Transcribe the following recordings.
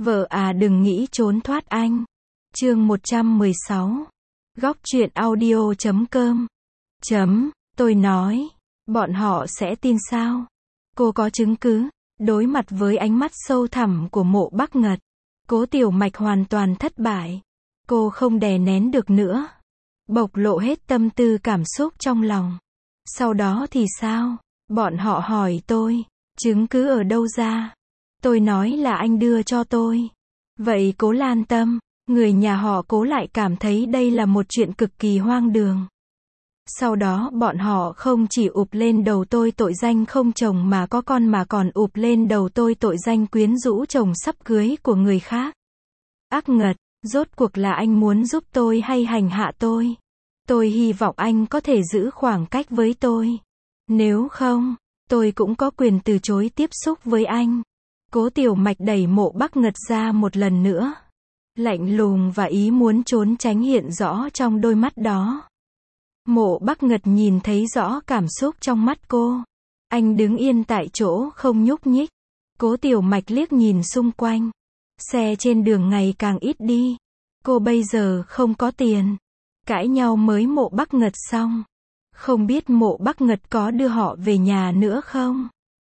Vợ à đừng nghĩ trốn thoát anh. Chương 116. Góc truyện audio.com. Tôi nói, bọn họ sẽ tin sao? Cô có chứng cứ? Đối mặt với ánh mắt sâu thẳm của Mộ Bắc Ngật, Cố Tiểu Mạch hoàn toàn thất bại. Cô không đè nén được nữa, bộc lộ hết tâm tư cảm xúc trong lòng. Sau đó thì sao? Bọn họ hỏi tôi, chứng cứ ở đâu ra? Tôi nói là anh đưa cho tôi. Vậy Cố Lan Tâm, người nhà họ Cố lại cảm thấy đây là một chuyện cực kỳ hoang đường. Sau đó bọn họ không chỉ ụp lên đầu tôi tội danh không chồng mà có con mà còn ụp lên đầu tôi tội danh quyến rũ chồng sắp cưới của người khác. Ác Ngật, rốt cuộc là anh muốn giúp tôi hay hành hạ tôi? Tôi hy vọng anh có thể giữ khoảng cách với tôi. Nếu không, tôi cũng có quyền từ chối tiếp xúc với anh. Cố Tiểu Mạch đẩy Mộ Bắc Ngật ra một lần nữa. Lạnh lùng và ý muốn trốn tránh hiện rõ trong đôi mắt đó. Mộ Bắc Ngật nhìn thấy rõ cảm xúc trong mắt cô. Anh đứng yên tại chỗ không nhúc nhích. Cố Tiểu Mạch liếc nhìn xung quanh. Xe trên đường ngày càng ít đi. Cô bây giờ không có tiền. Cãi nhau mới Mộ Bắc Ngật xong. Không biết Mộ Bắc Ngật có đưa họ về nhà nữa không?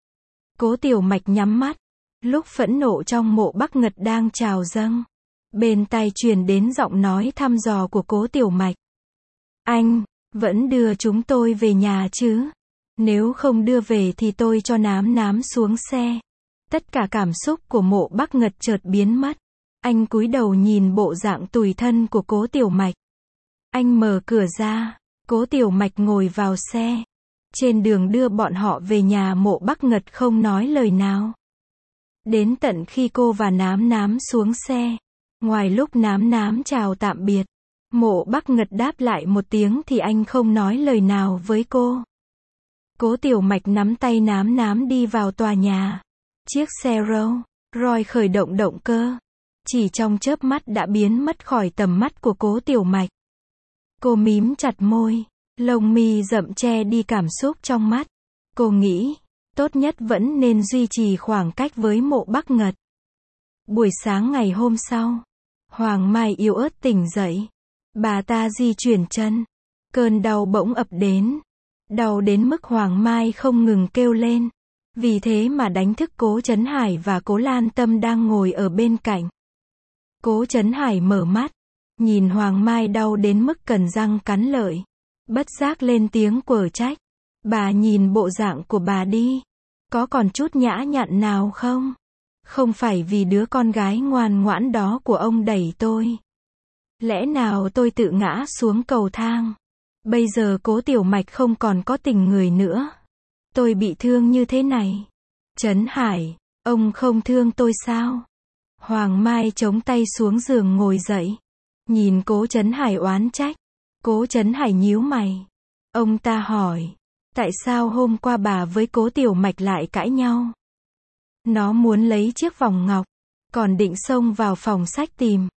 Cố Tiểu Mạch nhắm mắt. Lúc phẫn nộ trong Mộ Bắc Ngật đang trào dâng, bên tai truyền đến giọng nói thăm dò của Cố Tiểu Mạch. Anh, vẫn đưa chúng tôi về nhà chứ? Nếu không đưa về thì tôi cho nám xuống xe. Tất cả cảm xúc của Mộ Bắc Ngật chợt biến mất. Anh cúi đầu nhìn bộ dạng tủi thân của Cố Tiểu Mạch. Anh mở cửa ra, Cố Tiểu Mạch ngồi vào xe. Trên đường đưa bọn họ về nhà Mộ Bắc Ngật không nói lời nào. Đến tận khi cô và nám xuống xe. Ngoài lúc nám chào tạm biệt, Mộ Bắc Ngật đáp lại một tiếng thì anh không nói lời nào với cô. Cố Tiểu Mạch nắm tay nám đi vào tòa nhà. Chiếc xe Rolls Royce khởi động động cơ. Chỉ trong chớp mắt đã biến mất khỏi tầm mắt của Cố Tiểu Mạch. Cô mím chặt môi, lông mi rậm che đi cảm xúc trong mắt. Cô nghĩ, tốt nhất vẫn nên duy trì khoảng cách với Mộ Bắc Ngật. Buổi sáng ngày hôm sau, Hoàng Mai yếu ớt tỉnh dậy. Bà ta di chuyển chân. Cơn đau bỗng ập đến. Đau đến mức Hoàng Mai không ngừng kêu lên. Vì thế mà đánh thức Cố Trấn Hải và Cố Lan Tâm đang ngồi ở bên cạnh. Cố Trấn Hải mở mắt, nhìn Hoàng Mai đau đến mức cần răng cắn lợi. Bất giác lên tiếng quở trách. Bà nhìn bộ dạng của bà đi. Có còn chút nhã nhặn nào không? Không phải vì đứa con gái ngoan ngoãn đó của ông đẩy tôi. Lẽ nào tôi tự ngã xuống cầu thang? Bây giờ Cố Tiểu Mạch không còn có tình người nữa. Tôi bị thương như thế này. Trấn Hải, ông không thương tôi sao? Hoàng Mai chống tay xuống giường ngồi dậy. Nhìn Cố Trấn Hải oán trách. Cố Trấn Hải nhíu mày. Ông ta hỏi. Tại sao hôm qua bà với Cố Tiểu Mạch lại cãi nhau? Nó muốn lấy chiếc vòng ngọc. Còn định xông vào phòng sách tìm.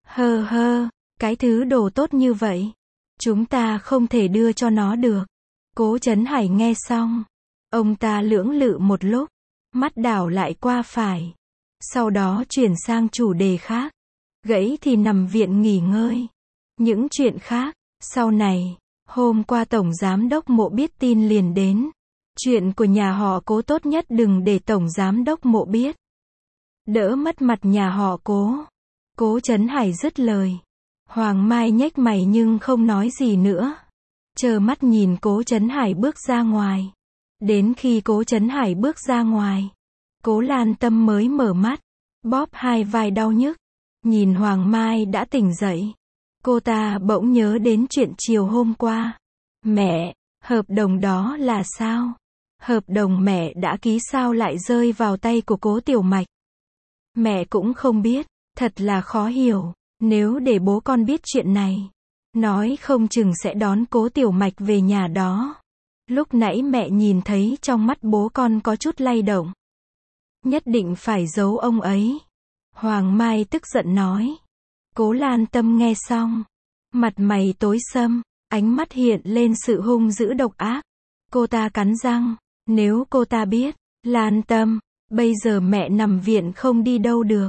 Cái thứ đồ tốt như vậy. Chúng ta không thể đưa cho nó được. Cố Trấn Hải nghe xong. Ông ta lưỡng lự một lúc. Mắt đảo lại qua phải. Sau đó chuyển sang chủ đề khác. Gãy thì nằm viện nghỉ ngơi. Những chuyện khác, sau này. Hôm qua Tổng Giám đốc Mộ biết tin liền đến. Chuyện của nhà họ Cố tốt nhất đừng để Tổng Giám đốc Mộ biết. Đỡ mất mặt nhà họ Cố. Cố Trấn Hải dứt lời. Hoàng Mai nhếch mày nhưng không nói gì nữa. Trơ mắt nhìn Cố Trấn Hải bước ra ngoài. Đến khi Cố Trấn Hải bước ra ngoài, Cố Lan Tâm mới mở mắt, bóp hai vai đau nhức. Nhìn Hoàng Mai đã tỉnh dậy. Cô ta bỗng nhớ đến chuyện chiều hôm qua. Mẹ, hợp đồng đó là sao? Hợp đồng mẹ đã ký sao lại rơi vào tay của Cố Tiểu Mạch? Mẹ cũng không biết, thật là khó hiểu. Nếu để bố con biết chuyện này, nói không chừng sẽ đón Cố Tiểu Mạch về nhà đó. Lúc nãy mẹ nhìn thấy trong mắt bố con có chút lay động. Nhất định phải giấu ông ấy. Hoàng Mai tức giận nói. Cố Lan Tâm nghe xong, mặt mày tối sầm, ánh mắt hiện lên sự hung dữ độc ác. Cô ta cắn răng, nếu cô ta biết, Lan Tâm, bây giờ mẹ nằm viện không đi đâu được.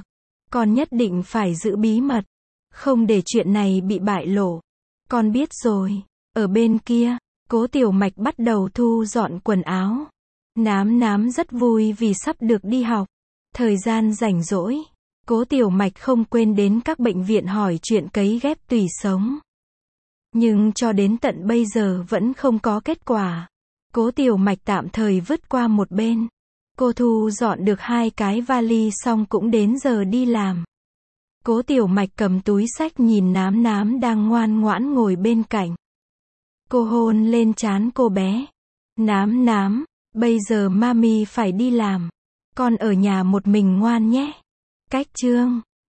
Con nhất định phải giữ bí mật. Không để chuyện này bị bại lộ. Con biết rồi. Ở bên kia, Cố Tiểu Mạch bắt đầu thu dọn quần áo. Nám nám rất vui vì sắp được đi học. Thời gian rảnh rỗi, Cố Tiểu Mạch không quên đến các bệnh viện hỏi chuyện cấy ghép tủy sống. Nhưng cho đến tận bây giờ vẫn không có kết quả. Cố Tiểu Mạch tạm thời vứt qua một bên. Cô thu dọn được 2 cái vali xong cũng đến giờ đi làm. Cố Tiểu Mạch cầm túi xách nhìn Nám Nám đang ngoan ngoãn ngồi bên cạnh. Cô hôn lên trán cô bé. Nám Nám, bây giờ mami phải đi làm. Con ở nhà một mình ngoan nhé. Cách chương